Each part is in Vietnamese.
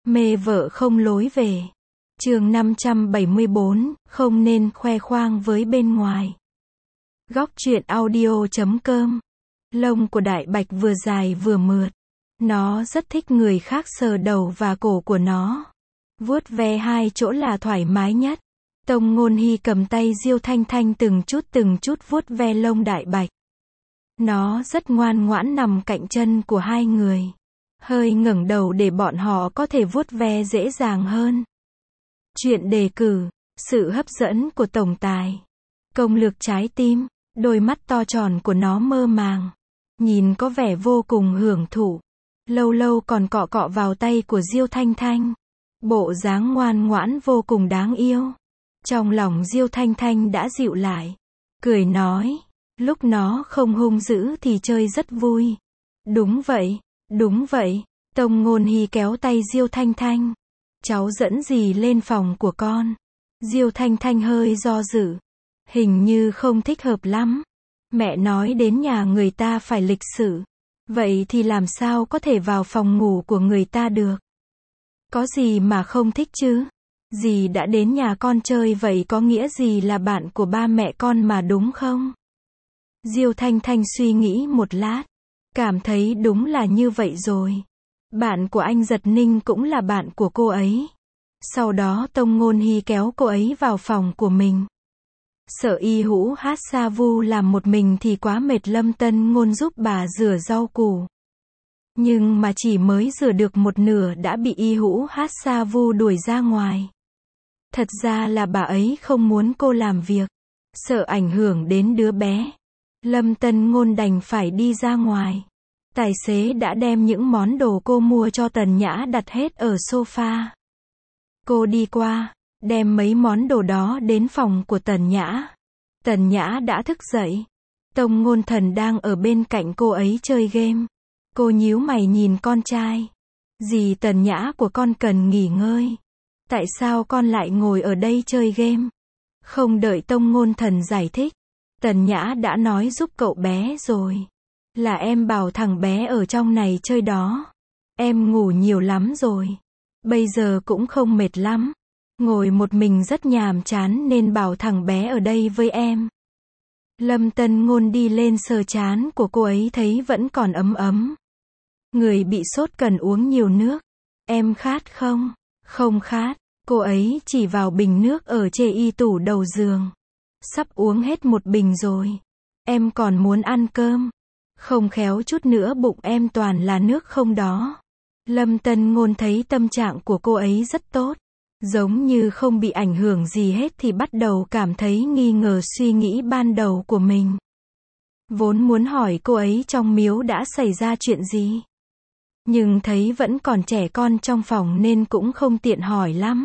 Mê vợ không lối về. Chương 574, không nên khoe khoang với bên ngoài. Góc truyện audio.com. Lông của đại bạch vừa dài vừa mượt. Nó rất thích người khác sờ đầu và cổ của nó. Vuốt ve hai chỗ là thoải mái nhất. Tông Ngôn Hy cầm tay Diêu Thanh Thanh từng chút vuốt ve lông đại bạch. Nó rất ngoan ngoãn nằm cạnh chân của hai người. Hơi ngẩng đầu để bọn họ có thể vuốt ve dễ dàng hơn. Chuyện đề cử, sự hấp dẫn của tổng tài. Công lược trái tim, đôi mắt to tròn của nó mơ màng. Nhìn có vẻ vô cùng hưởng thụ. Lâu lâu còn cọ cọ vào tay của Diêu Thanh Thanh. Bộ dáng ngoan ngoãn vô cùng đáng yêu. Trong lòng Diêu Thanh Thanh đã dịu lại. Cười nói, lúc nó không hung dữ thì chơi rất vui. Đúng vậy, Tông Ngôn Hy kéo tay Diêu Thanh Thanh. Cháu dẫn dì lên phòng của con. Diêu Thanh Thanh hơi do dự. Hình như không thích hợp lắm. Mẹ nói đến nhà người ta phải lịch sự. Vậy thì làm sao có thể vào phòng ngủ của người ta được? Có gì mà không thích chứ? Dì đã đến nhà con chơi vậy có nghĩa gì là bạn của ba mẹ con mà đúng không? Diêu Thanh Thanh suy nghĩ một lát. Cảm thấy đúng là như vậy rồi. Bạn của anh Giật Ninh cũng là bạn của cô ấy. Sau đó Tông Ngôn Hy kéo cô ấy vào phòng của mình. Sợ Y Hữu Hát Sa Vu làm một mình thì quá mệt, Lâm Tân Ngôn giúp bà rửa rau củ. Nhưng mà chỉ mới rửa được một nửa đã bị Y Hữu Hát Sa Vu đuổi ra ngoài. Thật ra là bà ấy không muốn cô làm việc. Sợ ảnh hưởng đến đứa bé. Lâm Tân Ngôn đành phải đi ra ngoài. Tài xế đã đem những món đồ cô mua cho Tần Nhã đặt hết ở sofa. Cô đi qua, đem mấy món đồ đó đến phòng của Tần Nhã. Tần Nhã đã thức dậy. Tông Ngôn Thần đang ở bên cạnh cô ấy chơi game. Cô nhíu mày nhìn con trai. Dì Tần Nhã của con cần nghỉ ngơi. Tại sao con lại ngồi ở đây chơi game? Không đợi Tông Ngôn Thần giải thích. Tần Nhã đã nói giúp cậu bé rồi. Là em bảo thằng bé ở trong này chơi đó. Em ngủ nhiều lắm rồi. Bây giờ cũng không mệt lắm. Ngồi một mình rất nhàm chán nên bảo thằng bé ở đây với em. Lâm Tân Ngôn đi lên sờ trán của cô ấy thấy vẫn còn ấm ấm. Người bị sốt cần uống nhiều nước. Em khát không? Không khát. Cô ấy chỉ vào bình nước ở trên y tủ đầu giường. Sắp uống hết một bình rồi. Em còn muốn ăn cơm. Không khéo chút nữa bụng em toàn là nước không đó. Lâm Tân Ngôn thấy tâm trạng của cô ấy rất tốt. Giống như không bị ảnh hưởng gì hết thì bắt đầu cảm thấy nghi ngờ suy nghĩ ban đầu của mình. Vốn muốn hỏi cô ấy trong miếu đã xảy ra chuyện gì. Nhưng thấy vẫn còn trẻ con trong phòng nên cũng không tiện hỏi lắm.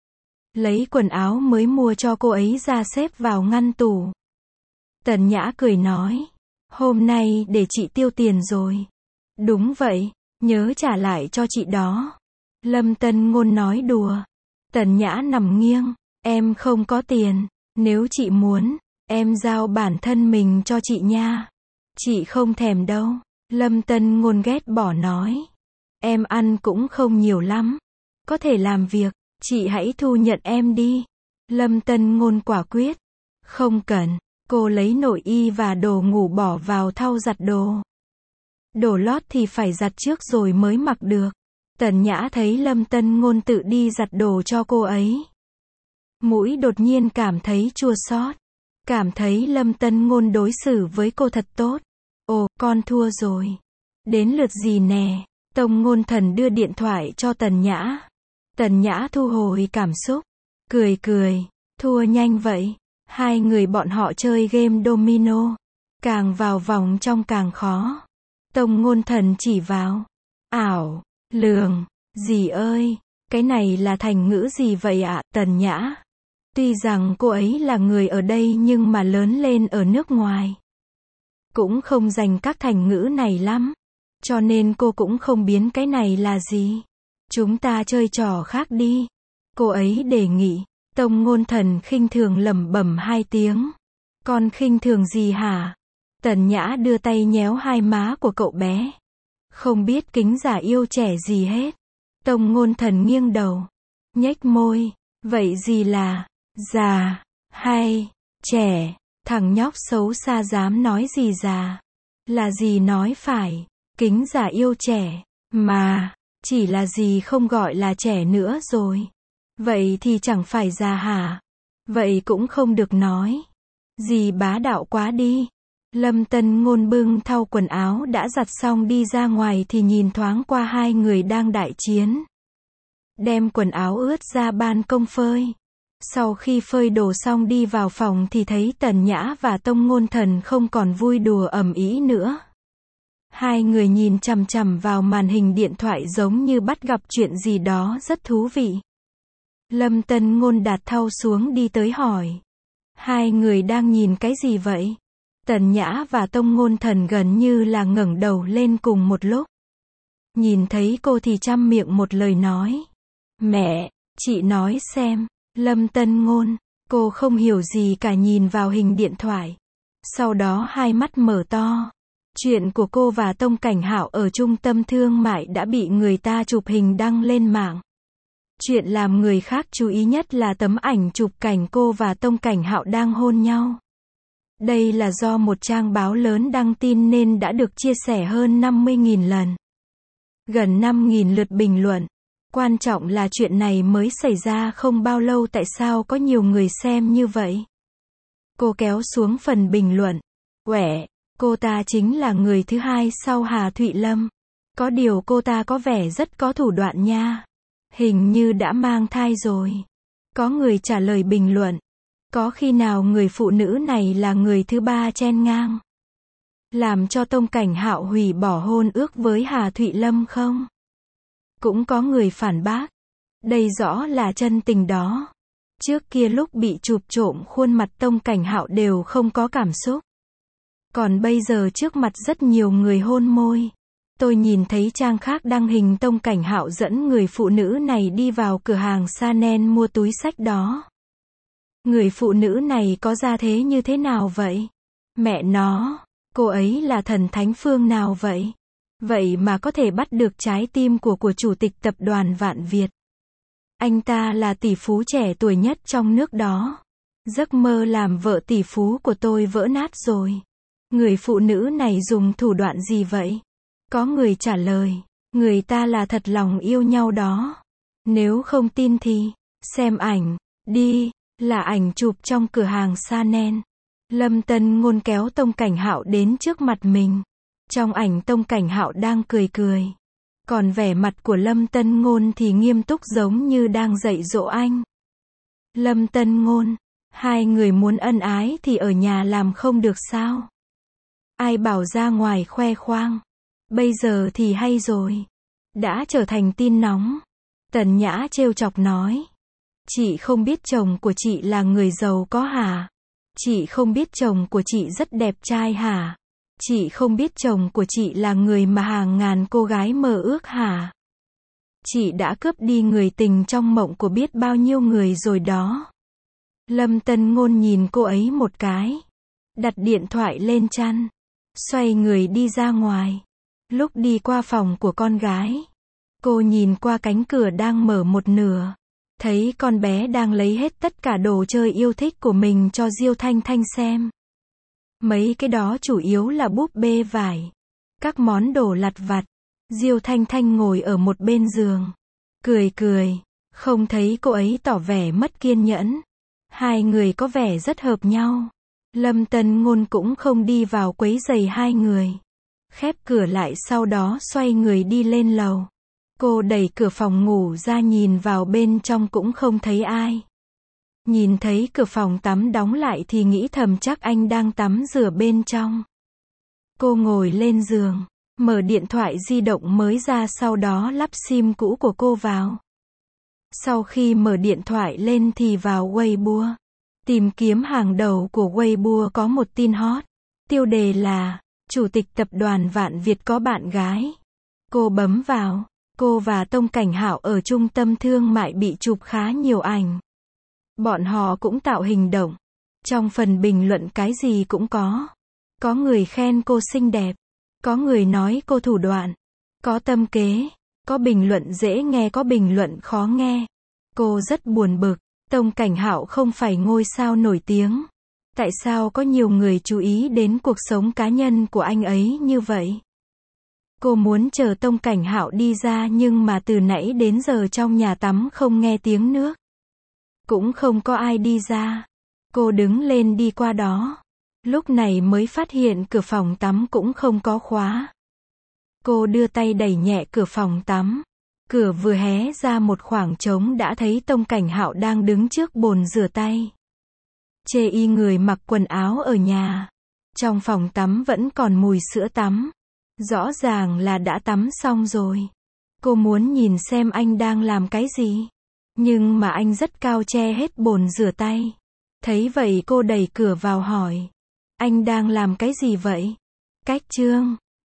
Lấy quần áo mới mua cho cô ấy ra xếp vào ngăn tủ. Tần Nhã cười nói. Hôm nay để chị tiêu tiền rồi. Đúng vậy, nhớ trả lại cho chị đó. Lâm Tân Ngôn nói đùa. Tần Nhã nằm nghiêng. Em không có tiền. Nếu chị muốn, em giao bản thân mình cho chị nha. Chị không thèm đâu. Lâm Tân Ngôn ghét bỏ nói. Em ăn cũng không nhiều lắm. Có thể làm việc, chị hãy thu nhận em đi. Lâm Tân Ngôn quả quyết. Không cần. Cô lấy nội y và đồ ngủ bỏ vào thau giặt đồ. Đồ lót thì phải giặt trước rồi mới mặc được. Tần Nhã thấy Lâm Tân Ngôn tự đi giặt đồ cho cô ấy. Mũi đột nhiên cảm thấy chua xót. Cảm thấy Lâm Tân Ngôn đối xử với cô thật tốt. Ồ, con thua rồi. Đến lượt gì nè. Tông Ngôn Thần đưa điện thoại cho Tần Nhã. Tần Nhã thu hồi cảm xúc. Cười. Thua nhanh vậy. Hai người bọn họ chơi game domino. Càng vào vòng trong càng khó. Tông Ngôn Thần chỉ vào. Ảo, lường, dì ơi, cái này là thành ngữ gì vậy ạ? Tần Nhã. Tuy rằng cô ấy là người ở đây nhưng mà lớn lên ở nước ngoài. Cũng không dành các thành ngữ này lắm. Cho nên cô cũng không biến cái này là gì. Chúng ta chơi trò khác đi. Cô ấy đề nghị. Tông Ngôn Thần khinh thường lẩm bẩm hai tiếng. Con khinh thường gì hả? Tần Nhã đưa tay nhéo hai má của cậu bé. Không biết kính giả yêu trẻ gì hết. Tông Ngôn Thần nghiêng đầu, nhếch môi, vậy gì là già, hay trẻ? Thằng nhóc xấu xa dám nói gì già? Là gì nói phải, kính già yêu trẻ, mà, chỉ là gì không gọi là trẻ nữa rồi. Vậy thì chẳng phải già hả? Vậy cũng không được nói. Dì bá đạo quá đi. Lâm Tân Ngôn bưng thau quần áo đã giặt xong đi ra ngoài thì nhìn thoáng qua hai người đang đại chiến. Đem quần áo ướt ra ban công phơi. Sau khi phơi đồ xong đi vào phòng thì thấy Tần Nhã và Tông Ngôn Thần không còn vui đùa ầm ĩ nữa. Hai người nhìn chằm chằm vào màn hình điện thoại giống như bắt gặp chuyện gì đó rất thú vị. Lâm Tân Ngôn đặt thau xuống đi tới hỏi. Hai người đang nhìn cái gì vậy? Tần Nhã và Tông Ngôn Thần gần như là ngẩng đầu lên cùng một lúc. Nhìn thấy cô thì trăm miệng một lời nói. Mẹ, chị nói xem. Lâm Tân Ngôn, cô không hiểu gì cả nhìn vào hình điện thoại. Sau đó hai mắt mở to. Chuyện của cô và Tông Cảnh Hạo ở trung tâm thương mại đã bị người ta chụp hình đăng lên mạng. Chuyện làm người khác chú ý nhất là tấm ảnh chụp cảnh cô và Tông Cảnh Hạo đang hôn nhau. Đây là do một trang báo lớn đăng tin nên đã được chia sẻ hơn 50.000 lần. Gần 5.000 lượt bình luận. Quan trọng là chuyện này mới xảy ra không bao lâu tại sao có nhiều người xem như vậy. Cô kéo xuống phần bình luận. Uể, cô ta chính là người thứ hai sau Hà Thụy Lâm. Có điều cô ta có vẻ rất có thủ đoạn nha. Hình như đã mang thai rồi. Có người trả lời bình luận. Có khi nào người phụ nữ này là người thứ ba chen ngang, làm cho Tông Cảnh Hạo hủy bỏ hôn ước với Hà Thụy Lâm không? Cũng có người phản bác. Đây rõ là chân tình đó. Trước kia lúc bị chụp trộm khuôn mặt Tông Cảnh Hạo đều không có cảm xúc. Còn bây giờ trước mặt rất nhiều người hôn môi. Tôi nhìn thấy trang khác đăng hình Tông Cảnh Hạo dẫn người phụ nữ này đi vào cửa hàng Chanel mua túi xách đó. Người phụ nữ này có gia thế như thế nào vậy? Mẹ nó, cô ấy là thần thánh phương nào vậy? Vậy mà có thể bắt được trái tim của chủ tịch tập đoàn Vạn Việt. Anh ta là tỷ phú trẻ tuổi nhất trong nước đó. Giấc mơ làm vợ tỷ phú của tôi vỡ nát rồi. Người phụ nữ này dùng thủ đoạn gì vậy? Có người trả lời, người ta là thật lòng yêu nhau đó. Nếu không tin thì, xem ảnh, đi, là ảnh chụp trong cửa hàng Chanel. Lâm Tân Ngôn kéo Tông Cảnh Hạo đến trước mặt mình. Trong ảnh Tông Cảnh Hạo đang cười cười. Còn vẻ mặt của Lâm Tân Ngôn thì nghiêm túc giống như đang dạy dỗ anh. Lâm Tân Ngôn, hai người muốn ân ái thì ở nhà làm không được sao? Ai bảo ra ngoài khoe khoang? Bây giờ thì hay rồi. Đã trở thành tin nóng. Tần Nhã trêu chọc nói. Chị không biết chồng của chị là người giàu có hả? Chị không biết chồng của chị rất đẹp trai hả? Chị không biết chồng của chị là người mà hàng ngàn cô gái mơ ước hả? Chị đã cướp đi người tình trong mộng của biết bao nhiêu người rồi đó. Lâm Tân Ngôn nhìn cô ấy một cái. Đặt điện thoại lên chăn. Xoay người đi ra ngoài. Lúc đi qua phòng của con gái, cô nhìn qua cánh cửa đang mở một nửa. Thấy con bé đang lấy hết tất cả đồ chơi yêu thích của mình cho Diêu Thanh Thanh xem. Mấy cái đó chủ yếu là búp bê vải. Các món đồ lặt vặt. Diêu Thanh Thanh ngồi ở một bên giường. Cười cười. Không thấy cô ấy tỏ vẻ mất kiên nhẫn. Hai người có vẻ rất hợp nhau. Lâm Tân Ngôn cũng không đi vào quấy rầy hai người. Khép cửa lại sau đó xoay người đi lên lầu. Cô đẩy cửa phòng ngủ ra nhìn vào bên trong cũng không thấy ai. Nhìn thấy cửa phòng tắm đóng lại thì nghĩ thầm chắc anh đang tắm rửa bên trong. Cô ngồi lên giường, mở điện thoại di động mới ra sau đó lắp sim cũ của cô vào. Sau khi mở điện thoại lên thì vào Weibo. Tìm kiếm hàng đầu của Weibo có một tin hot. Tiêu đề là, Chủ tịch tập đoàn Vạn Việt có bạn gái. Cô bấm vào. Cô và Tông Cảnh Hạo ở trung tâm thương mại bị chụp khá nhiều ảnh. Bọn họ cũng tạo hình động. Trong phần bình luận cái gì cũng có. Có người khen cô xinh đẹp. Có người nói cô thủ đoạn. Có tâm kế. Có bình luận dễ nghe, có bình luận khó nghe. Cô rất buồn bực. Tông Cảnh Hạo không phải ngôi sao nổi tiếng. Tại sao có nhiều người chú ý đến cuộc sống cá nhân của anh ấy như vậy? Cô muốn chờ Tông Cảnh Hạo đi ra nhưng mà từ nãy đến giờ trong nhà tắm không nghe tiếng nước. Cũng không có ai đi ra. Cô đứng lên đi qua đó. Lúc này mới phát hiện cửa phòng tắm cũng không có khóa. Cô đưa tay đẩy nhẹ cửa phòng tắm. Cửa vừa hé ra một khoảng trống đã thấy Tông Cảnh Hạo đang đứng trước bồn rửa tay. Chê y người mặc quần áo ở nhà. Trong phòng tắm vẫn còn mùi sữa tắm. Rõ ràng là đã tắm xong rồi. Cô muốn nhìn xem anh đang làm cái gì. Nhưng mà anh rất cao che hết bồn rửa tay. Thấy vậy cô đẩy cửa vào hỏi. Anh đang làm cái gì vậy? Cách Trương.